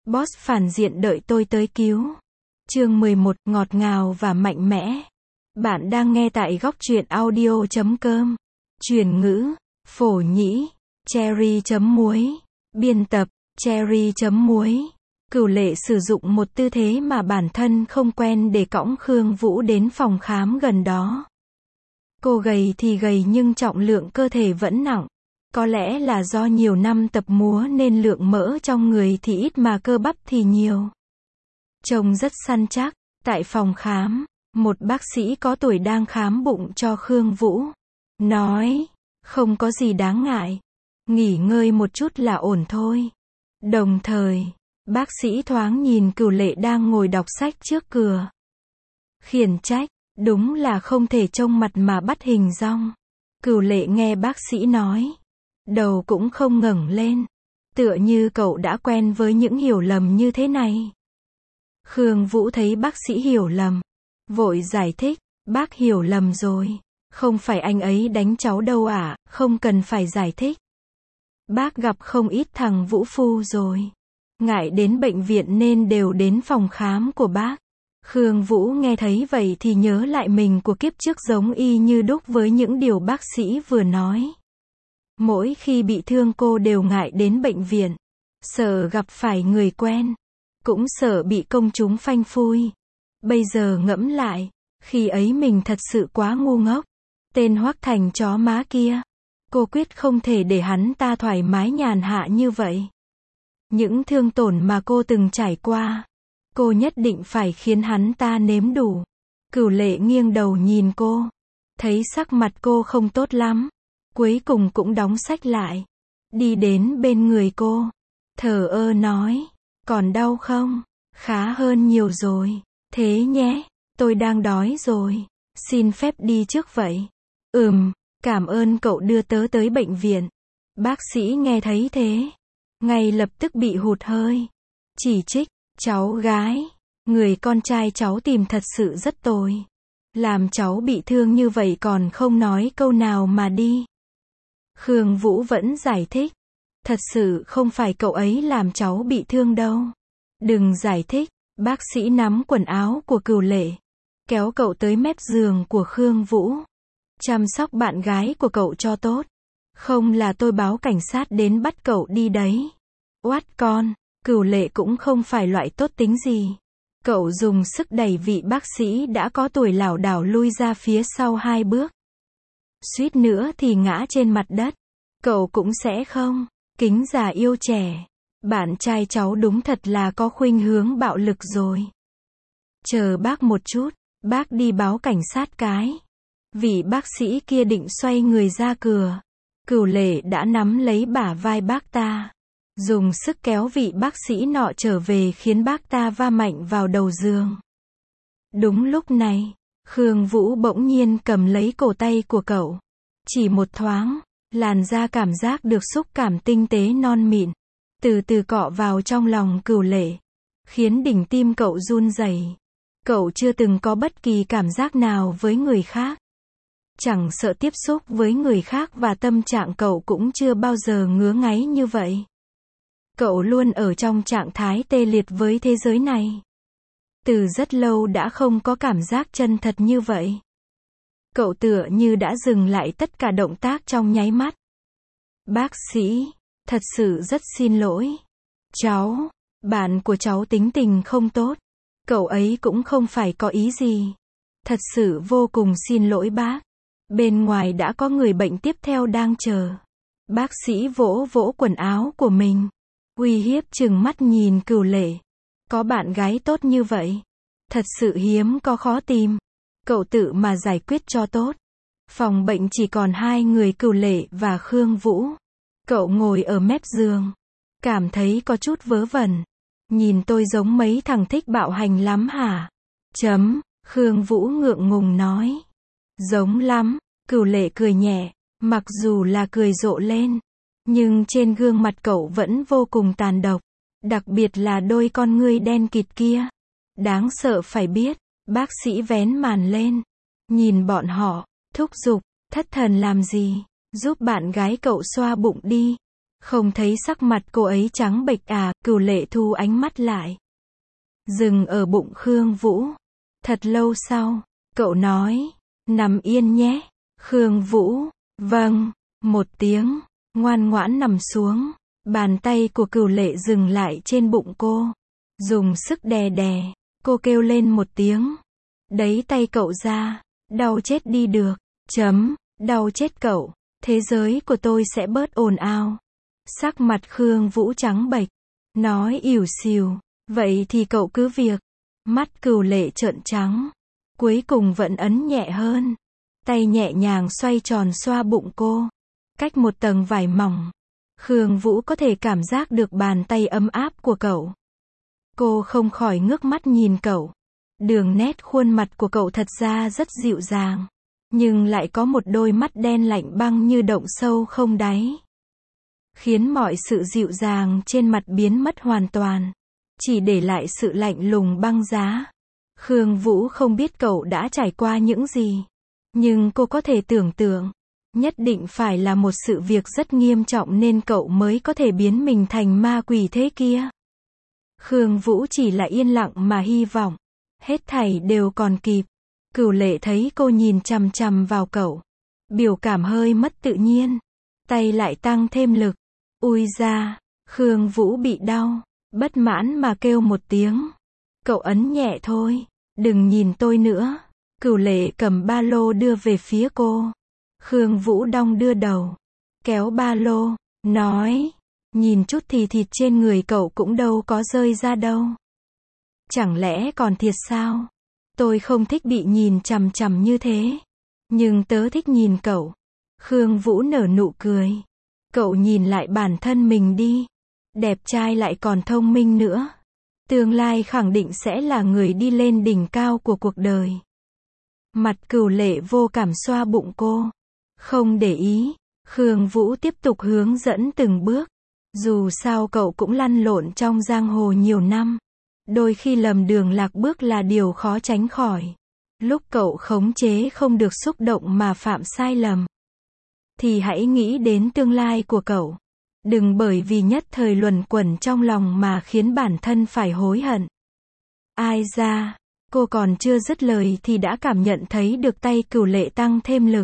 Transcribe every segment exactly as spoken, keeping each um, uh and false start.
Boss phản diện đợi tôi tới cứu. Chương mười một, ngọt ngào và mạnh mẽ. Bạn đang nghe tại góc truyện audio chấm com. Chuyển ngữ, phổ nhĩ, cherry chấm muối. Biên tập, cherry chấm muối. Cửu Lệ sử dụng một tư thế mà bản thân không quen để cõng Khương Vũ đến phòng khám gần đó. Cô gầy thì gầy nhưng trọng lượng cơ thể vẫn nặng. Có lẽ là do nhiều năm tập múa nên lượng mỡ trong người thì ít mà cơ bắp thì nhiều. Trông rất săn chắc. Tại phòng khám, một bác sĩ có tuổi đang khám bụng cho Khương Vũ. Nói, không có gì đáng ngại. Nghỉ ngơi một chút là ổn thôi. Đồng thời, bác sĩ thoáng nhìn Cửu Lệ đang ngồi đọc sách trước cửa. Khiển trách, đúng là không thể trông mặt mà bắt hình dong. Cửu Lệ nghe bác sĩ nói. Đầu cũng không ngẩng lên. Tựa như cậu đã quen với những hiểu lầm như thế này. Khương Vũ thấy bác sĩ hiểu lầm. Vội giải thích, bác hiểu lầm rồi. Không phải anh ấy đánh cháu đâu ạ, à, không cần phải giải thích. Bác gặp không ít thằng vũ phu rồi. Ngại đến bệnh viện nên đều đến phòng khám của bác. Khương Vũ nghe thấy vậy thì nhớ lại mình của kiếp trước giống y như đúc với những điều bác sĩ vừa nói. Mỗi khi bị thương cô đều ngại đến bệnh viện. Sợ gặp phải người quen. Cũng sợ bị công chúng phanh phui. Bây giờ ngẫm lại, khi ấy mình thật sự quá ngu ngốc. Tên Hoắc Thành chó má kia. Cô quyết không thể để hắn ta thoải mái nhàn hạ như vậy. Những thương tổn mà cô từng trải qua, cô nhất định phải khiến hắn ta nếm đủ. Cửu Lệ nghiêng đầu nhìn cô. Thấy sắc mặt cô không tốt lắm. Cuối cùng cũng đóng sách lại. Đi đến bên người cô. Thờ ơ nói. Còn đau không? Khá hơn nhiều rồi. Thế nhé. Tôi đang đói rồi. Xin phép đi trước vậy. Ừm. Cảm ơn cậu đưa tớ tới bệnh viện. Bác sĩ nghe thấy thế. Ngay lập tức bị hụt hơi. Chỉ trích. Cháu gái. Người con trai cháu tìm thật sự rất tồi. Làm cháu bị thương như vậy còn không nói câu nào mà đi. Khương Vũ vẫn giải thích. Thật sự không phải cậu ấy làm cháu bị thương đâu. Đừng giải thích. Bác sĩ nắm quần áo của Cửu Lệ. Kéo cậu tới mép giường của Khương Vũ. Chăm sóc bạn gái của cậu cho tốt. Không là tôi báo cảnh sát đến bắt cậu đi đấy. Oát con. Cửu Lệ cũng không phải loại tốt tính gì. Cậu dùng sức đẩy vị bác sĩ đã có tuổi lảo đảo lui ra phía sau hai bước. Suýt nữa thì ngã trên mặt đất. Cậu cũng sẽ không. Kính già yêu trẻ. Bạn trai cháu đúng thật là có khuynh hướng bạo lực rồi. Chờ bác một chút. Bác đi báo cảnh sát cái. Vị bác sĩ kia định xoay người ra cửa. Cửu Lệ đã nắm lấy bả vai bác ta. Dùng sức kéo vị bác sĩ nọ trở về khiến bác ta va mạnh vào đầu giường. Đúng lúc này, Khương Vũ bỗng nhiên cầm lấy cổ tay của cậu. Chỉ một thoáng, làn da cảm giác được xúc cảm tinh tế non mịn. Từ từ cọ vào trong lòng Cửu Lệ. Khiến đỉnh tim cậu run rẩy. Cậu chưa từng có bất kỳ cảm giác nào với người khác. Chẳng sợ tiếp xúc với người khác và tâm trạng cậu cũng chưa bao giờ ngứa ngáy như vậy. Cậu luôn ở trong trạng thái tê liệt với thế giới này. Từ rất lâu đã không có cảm giác chân thật như vậy. Cậu tựa như đã dừng lại tất cả động tác trong nháy mắt. Bác sĩ, thật sự rất xin lỗi. Cháu, bạn của cháu tính tình không tốt. Cậu ấy cũng không phải có ý gì. Thật sự vô cùng xin lỗi bác. Bên ngoài đã có người bệnh tiếp theo đang chờ. Bác sĩ vỗ vỗ quần áo của mình. Uy hiếp trừng mắt nhìn Cửu Lệ. Có bạn gái tốt như vậy. Thật sự hiếm có khó tìm. Cậu tự mà giải quyết cho tốt. Phòng bệnh chỉ còn hai người Cửu Lệ và Khương Vũ. Cậu ngồi ở mép giường. Cảm thấy có chút vớ vẩn. Nhìn tôi giống mấy thằng thích bạo hành lắm hả? Chấm. Khương Vũ ngượng ngùng nói. Giống lắm. Cửu Lệ cười nhẹ. Mặc dù là cười rộ lên. Nhưng trên gương mặt cậu vẫn vô cùng tàn độc. Đặc biệt là đôi con ngươi đen kịt kia. Đáng sợ phải biết. Bác sĩ vén màn lên. Nhìn bọn họ. Thúc giục. Thất thần làm gì? Giúp bạn gái cậu xoa bụng đi. Không thấy sắc mặt cô ấy trắng bệch à, Cửu Lệ thu ánh mắt lại. Dừng ở bụng Khương Vũ. Thật lâu sau, cậu nói, nằm yên nhé. Khương Vũ, vâng, một tiếng, ngoan ngoãn nằm xuống. Bàn tay của Cửu Lệ dừng lại trên bụng cô. Dùng sức đè đè, cô kêu lên một tiếng. Đấy tay cậu ra, đau chết đi được, chấm, đau chết cậu, thế giới của tôi sẽ bớt ồn ào. Sắc mặt Khương Vũ trắng bệch, nói ỉu xìu, vậy thì cậu cứ việc. Mắt Cửu Lệ trợn trắng, cuối cùng vẫn ấn nhẹ hơn. Tay nhẹ nhàng xoay tròn xoa bụng cô. Cách một tầng vải mỏng, Khương Vũ có thể cảm giác được bàn tay ấm áp của cậu. Cô không khỏi ngước mắt nhìn cậu. Đường nét khuôn mặt của cậu thật ra rất dịu dàng, nhưng lại có một đôi mắt đen lạnh băng như động sâu không đáy, khiến mọi sự dịu dàng trên mặt biến mất hoàn toàn, chỉ để lại sự lạnh lùng băng giá. Khương Vũ không biết cậu đã trải qua những gì, nhưng cô có thể tưởng tượng, nhất định phải là một sự việc rất nghiêm trọng nên cậu mới có thể biến mình thành ma quỷ thế kia. Khương Vũ chỉ là yên lặng mà hy vọng, hết thảy đều còn kịp. Cửu Lệ thấy cô nhìn chằm chằm vào cậu, biểu cảm hơi mất tự nhiên, tay lại tăng thêm lực. Ui da, Khương Vũ bị đau, bất mãn mà kêu một tiếng. Cậu ấn nhẹ thôi, đừng nhìn tôi nữa. Cửu Lệ cầm ba lô đưa về phía cô. Khương Vũ đong đưa đầu, kéo ba lô, nói, nhìn chút thì thịt trên người cậu cũng đâu có rơi ra đâu. Chẳng lẽ còn thiệt sao? Tôi không thích bị nhìn chằm chằm như thế, nhưng tớ thích nhìn cậu. Khương Vũ nở nụ cười. Cậu nhìn lại bản thân mình đi, đẹp trai lại còn thông minh nữa. Tương lai khẳng định sẽ là người đi lên đỉnh cao của cuộc đời. Mặt Cửu Lệ vô cảm xoa bụng cô. Không để ý, Khương Vũ tiếp tục hướng dẫn từng bước. Dù sao cậu cũng lăn lộn trong giang hồ nhiều năm. Đôi khi lầm đường lạc bước là điều khó tránh khỏi. Lúc cậu khống chế không được xúc động mà phạm sai lầm, thì hãy nghĩ đến tương lai của cậu. Đừng bởi vì nhất thời luẩn quẩn trong lòng mà khiến bản thân phải hối hận. Ai da, cô còn chưa dứt lời thì đã cảm nhận thấy được tay Cửu Lệ tăng thêm lực.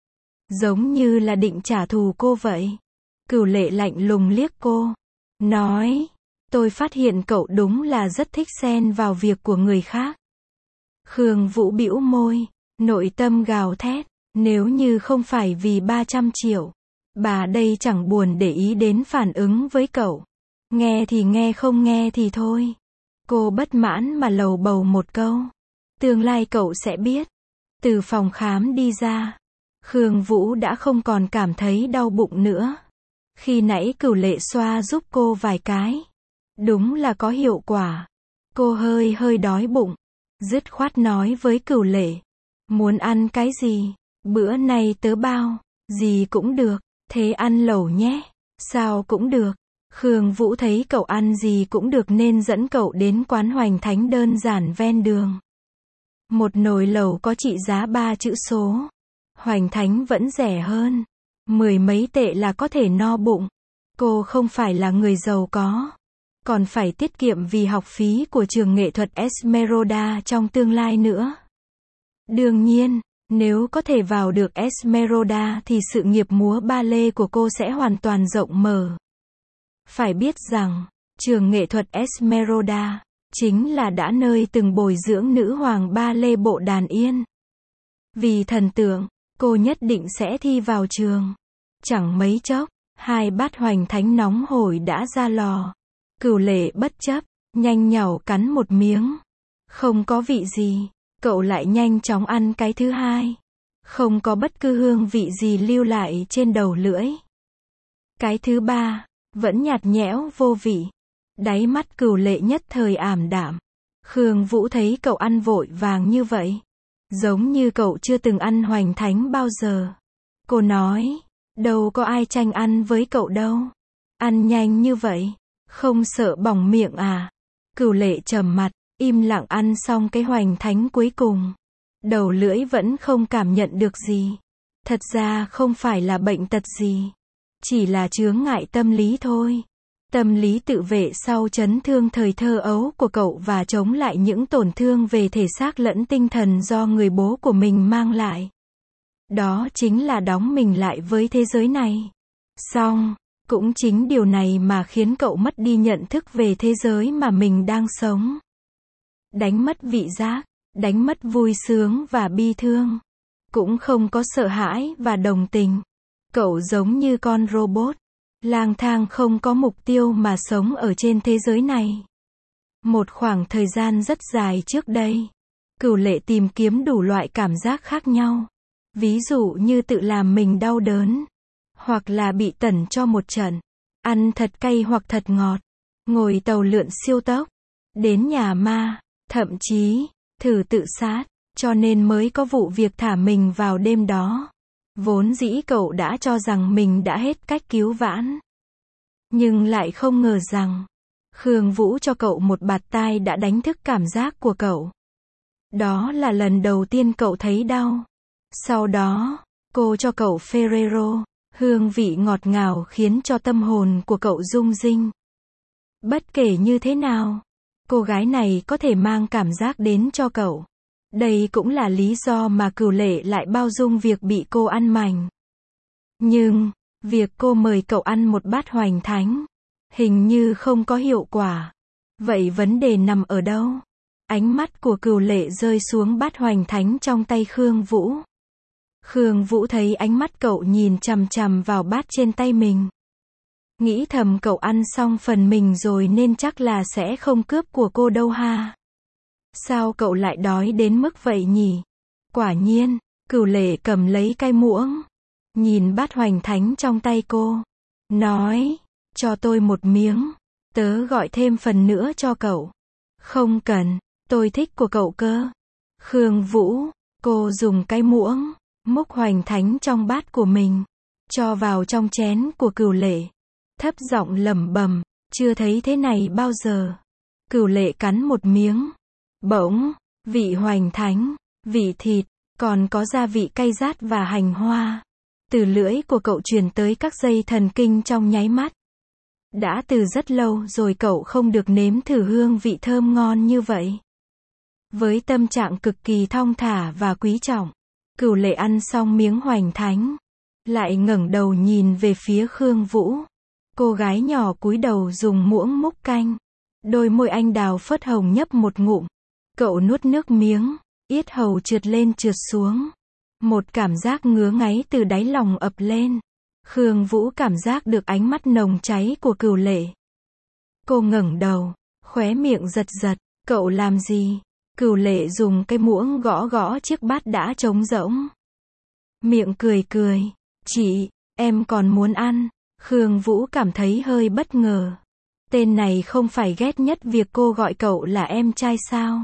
Giống như là định trả thù cô vậy. Cửu Lệ lạnh lùng liếc cô, nói, tôi phát hiện cậu đúng là rất thích xen vào việc của người khác. Khương Vũ bĩu môi, nội tâm gào thét, nếu như không phải vì ba trăm triệu, bà đây chẳng buồn để ý đến phản ứng với cậu. Nghe thì nghe, không nghe thì thôi. Cô bất mãn mà lầu bầu một câu. Tương lai cậu sẽ biết. Từ phòng khám đi ra, Khương Vũ đã không còn cảm thấy đau bụng nữa. Khi nãy Cửu Lệ xoa giúp cô vài cái, đúng là có hiệu quả. Cô hơi hơi đói bụng, dứt khoát nói với Cửu Lệ, muốn ăn cái gì? Bữa nay tớ bao, gì cũng được, thế ăn lẩu nhé. Sao cũng được. Khương Vũ thấy cậu ăn gì cũng được nên dẫn cậu đến quán Hoành Thánh đơn giản ven đường. Một nồi lẩu có trị giá ba chữ số. Hoành Thánh vẫn rẻ hơn, mười mấy tệ là có thể no bụng. Cô không phải là người giàu có, còn phải tiết kiệm vì học phí của trường nghệ thuật Esmeralda trong tương lai nữa. Đương nhiên, nếu có thể vào được Esmeralda thì sự nghiệp múa ba lê của cô sẽ hoàn toàn rộng mở. Phải biết rằng, trường nghệ thuật Esmeralda chính là đã nơi từng bồi dưỡng nữ hoàng ba lê bộ đàn yên. Vì thần tượng, cô nhất định sẽ thi vào trường. Chẳng mấy chốc, hai bát Hoành Thánh nóng hổi đã ra lò. Cửu Lệ bất chấp, nhanh nhảu cắn một miếng. Không có vị gì, cậu lại nhanh chóng ăn cái thứ hai. Không có bất cứ hương vị gì lưu lại trên đầu lưỡi. Cái thứ ba, vẫn nhạt nhẽo vô vị. Đáy mắt Cửu Lệ nhất thời ảm đạm. Khương Vũ thấy cậu ăn vội vàng như vậy, giống như cậu chưa từng ăn Hoành Thánh bao giờ. Cô nói, đâu có ai tranh ăn với cậu đâu. Ăn nhanh như vậy, không sợ bỏng miệng à? Cửu Lệ trầm mặt, im lặng ăn xong cái Hoành Thánh cuối cùng. Đầu lưỡi vẫn không cảm nhận được gì. Thật ra không phải là bệnh tật gì. chỉ là chướng ngại tâm lý thôi. Tâm lý tự vệ sau chấn thương thời thơ ấu của cậu và chống lại những tổn thương về thể xác lẫn tinh thần do người bố của mình mang lại. Đó chính là đóng mình lại với thế giới này. Xong, cũng chính điều này mà khiến cậu mất đi nhận thức về thế giới mà mình đang sống. Đánh mất vị giác, đánh mất vui sướng và bi thương. Cũng không có sợ hãi và đồng tình. Cậu giống như con robot, lang thang không có mục tiêu mà sống ở trên thế giới này. Một khoảng thời gian rất dài trước đây, Cửu Lệ tìm kiếm đủ loại cảm giác khác nhau. Ví dụ như tự làm mình đau đớn, hoặc là bị tẩn cho một trận, ăn thật cay hoặc thật ngọt, ngồi tàu lượn siêu tốc, đến nhà ma, thậm chí, thử tự sát, cho nên mới có vụ việc thả mình vào đêm đó. Vốn dĩ cậu đã cho rằng mình đã hết cách cứu vãn. Nhưng lại không ngờ rằng, Khương Vũ cho cậu một bạt tai đã đánh thức cảm giác của cậu. Đó là lần đầu tiên cậu thấy đau. Sau đó, cô cho cậu Ferrero, hương vị ngọt ngào khiến cho tâm hồn của cậu rung rinh. Bất kể như thế nào, cô gái này có thể mang cảm giác đến cho cậu. Đây cũng là lý do mà Cửu Lệ lại bao dung việc bị cô ăn mành. Nhưng, việc cô mời cậu ăn một bát hoành thánh, hình như không có hiệu quả. Vậy vấn đề nằm ở đâu? Ánh mắt của Cửu Lệ rơi xuống bát hoành thánh trong tay Khương Vũ. Khương Vũ thấy ánh mắt cậu nhìn chằm chằm vào bát trên tay mình. Nghĩ thầm cậu ăn xong phần mình rồi nên chắc là sẽ không cướp của cô đâu ha. Sao cậu lại đói đến mức vậy nhỉ? Quả nhiên, Cửu Lệ cầm lấy cái muỗng, nhìn bát hoành thánh trong tay cô, nói, cho tôi một miếng, tớ gọi thêm phần nữa cho cậu. Không cần, tôi thích của cậu cơ. Khương Vũ, cô dùng cái muỗng, múc hoành thánh trong bát của mình, cho vào trong chén của Cửu Lệ. Thấp giọng lẩm bẩm, chưa thấy thế này bao giờ. Cửu Lệ cắn một miếng. Bỗng, vị hoành thánh, vị thịt, còn có gia vị cay rát và hành hoa. Từ lưỡi của cậu truyền tới các dây thần kinh trong nháy mắt. Đã từ rất lâu rồi cậu không được nếm thử hương vị thơm ngon như vậy. Với tâm trạng cực kỳ thong thả và quý trọng, Cửu Lệ ăn xong miếng hoành thánh, lại ngẩng đầu nhìn về phía Khương Vũ. Cô gái nhỏ cúi đầu dùng muỗng múc canh. Đôi môi anh đào phớt hồng nhấp một ngụm. Cậu nuốt nước miếng, yết hầu trượt lên trượt xuống. Một cảm giác ngứa ngáy từ đáy lòng ập lên. Khương Vũ cảm giác được ánh mắt nồng cháy của Cửu Lệ. Cô ngẩng đầu, khóe miệng giật giật. Cậu làm gì? Cửu Lệ dùng cái muỗng gõ gõ chiếc bát đã trống rỗng. Miệng cười cười. Chị, em còn muốn ăn. Khương Vũ cảm thấy hơi bất ngờ. Tên này không phải ghét nhất việc cô gọi cậu là em trai sao?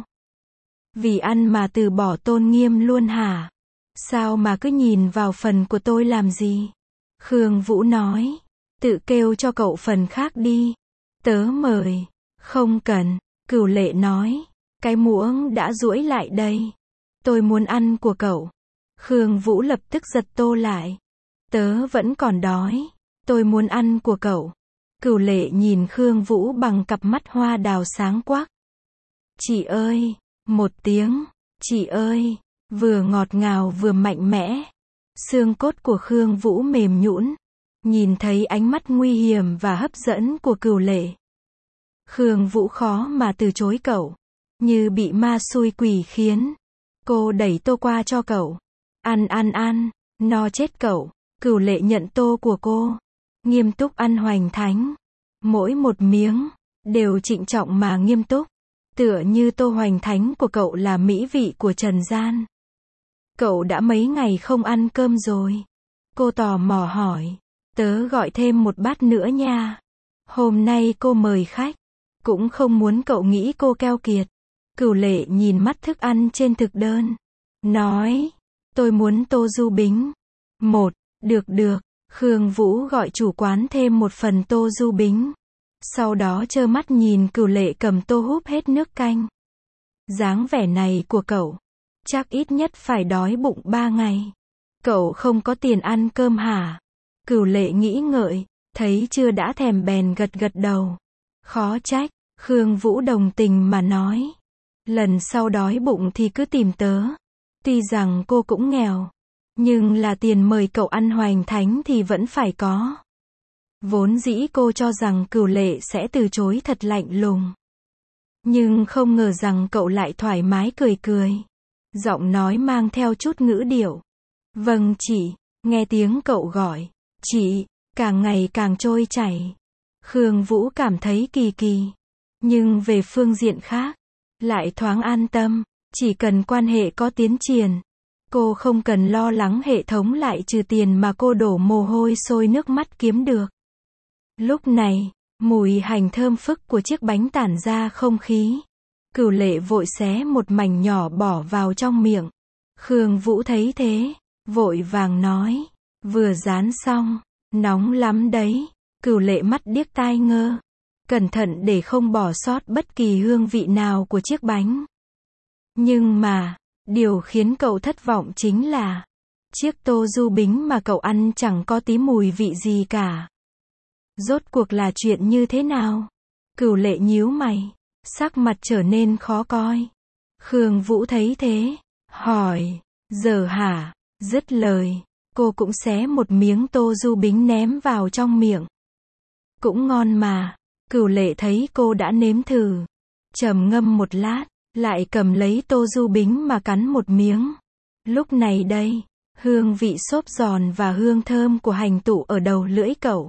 Vì ăn mà từ bỏ tôn nghiêm luôn hả? Sao mà cứ nhìn vào phần của tôi làm gì? Khương Vũ nói. Tự kêu cho cậu phần khác đi. Tớ mời. Không cần. Cửu Lệ nói. Cái muỗng đã duỗi lại đây. Tôi muốn ăn của cậu. Khương Vũ lập tức giật tô lại. Tớ vẫn còn đói. Tôi muốn ăn của cậu. Cửu Lệ nhìn Khương Vũ bằng cặp mắt hoa đào sáng quắc. Chị ơi, một tiếng, chị ơi, vừa ngọt ngào vừa mạnh mẽ. Xương cốt của Khương Vũ mềm nhũn, nhìn thấy ánh mắt nguy hiểm và hấp dẫn của Cửu Lệ. Khương Vũ khó mà từ chối cậu, như bị ma xui quỷ khiến. Cô đẩy tô qua cho cậu. Ăn ăn ăn, no chết cậu. Cửu Lệ nhận tô của cô, nghiêm túc ăn hoành thánh. Mỗi một miếng, đều trịnh trọng mà nghiêm túc. Tựa như tô hoành thánh của cậu là mỹ vị của trần gian. Cậu đã mấy ngày không ăn cơm rồi. Cô tò mò hỏi. Tớ gọi thêm một bát nữa nha. Hôm nay cô mời khách. Cũng không muốn cậu nghĩ cô keo kiệt. Cửu Lệ nhìn mắt thức ăn trên thực đơn. Nói. Tôi muốn tô du bính. Một. Được được. Khương Vũ gọi chủ quán thêm một phần tô du bính. Sau đó trơ mắt nhìn Cửu Lệ cầm tô húp hết nước canh. Dáng vẻ này của cậu, chắc ít nhất phải đói bụng ba ngày. Cậu không có tiền ăn cơm hả? Cửu Lệ nghĩ ngợi, thấy chưa đã thèm bèn gật gật đầu. Khó trách, Khương Vũ đồng tình mà nói. Lần sau đói bụng thì cứ tìm tớ. Tuy rằng cô cũng nghèo, nhưng là tiền mời cậu ăn hoành thánh thì vẫn phải có. Vốn dĩ cô cho rằng Cửu Lệ sẽ từ chối thật lạnh lùng. Nhưng không ngờ rằng cậu lại thoải mái cười cười. Giọng nói mang theo chút ngữ điệu. Vâng chị, nghe tiếng cậu gọi, chị, càng ngày càng trôi chảy. Khương Vũ cảm thấy kỳ kỳ. Nhưng về phương diện khác, lại thoáng an tâm, chỉ cần quan hệ có tiến triển. Cô không cần lo lắng hệ thống lại trừ tiền mà cô đổ mồ hôi sôi nước mắt kiếm được. Lúc này, mùi hành thơm phức của chiếc bánh tản ra không khí. Cửu Lệ vội xé một mảnh nhỏ bỏ vào trong miệng. Khương Vũ thấy thế, vội vàng nói, vừa rán xong, nóng lắm đấy. Cửu Lệ mắt điếc tai ngơ, cẩn thận để không bỏ sót bất kỳ hương vị nào của chiếc bánh. Nhưng mà, điều khiến cậu thất vọng chính là, chiếc tô du bính mà cậu ăn chẳng có tí mùi vị gì cả. Rốt cuộc là chuyện như thế nào? Cửu Lệ nhíu mày, sắc mặt trở nên khó coi. Khương Vũ thấy thế, hỏi, giờ hả? Dứt lời, cô cũng xé một miếng tô du bính ném vào trong miệng. Cũng ngon mà. Cửu Lệ thấy cô đã nếm thử, trầm ngâm một lát, lại cầm lấy tô du bính mà cắn một miếng. Lúc này đây, hương vị xốp giòn và hương thơm của hành tụ ở đầu lưỡi cậu.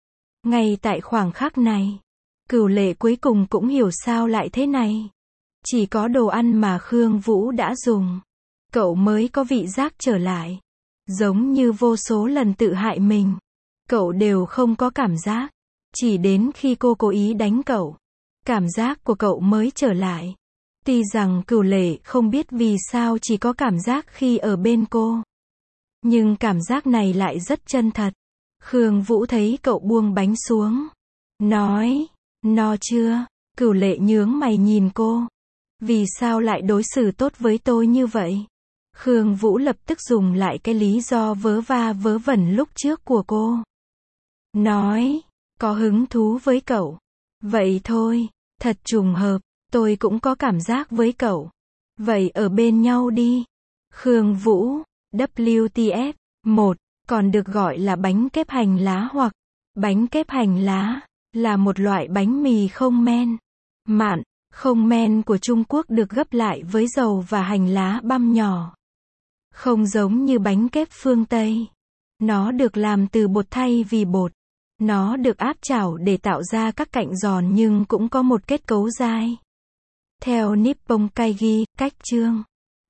Ngay tại khoảng khắc này, Cửu Lệ cuối cùng cũng hiểu sao lại thế này. Chỉ có đồ ăn mà Khương Vũ đã dùng, cậu mới có vị giác trở lại. Giống như vô số lần tự hại mình, cậu đều không có cảm giác. Chỉ đến khi cô cố ý đánh cậu, cảm giác của cậu mới trở lại. Tuy rằng Cửu Lệ không biết vì sao chỉ có cảm giác khi ở bên cô, nhưng cảm giác này lại rất chân thật. Khương Vũ thấy cậu buông bánh xuống, nói, no chưa? Cửu Lệ nhướng mày nhìn cô. Vì sao lại đối xử tốt với tôi như vậy? Khương Vũ lập tức dùng lại cái lý do vớ va vớ vẩn lúc trước của cô. Nói, có hứng thú với cậu. Vậy thôi, thật trùng hợp, tôi cũng có cảm giác với cậu. Vậy ở bên nhau đi. Khương Vũ, W T F, một, còn được gọi là bánh kếp hành lá hoặc bánh kếp hành lá, là một loại bánh mì không men, mạn, không men của Trung Quốc được gấp lại với dầu và hành lá băm nhỏ. Không giống như bánh kếp phương Tây. Nó được làm từ bột thay vì bột. Nó được áp chảo để tạo ra các cạnh giòn nhưng cũng có một kết cấu dai. Theo Nippon Kaigi, cách chương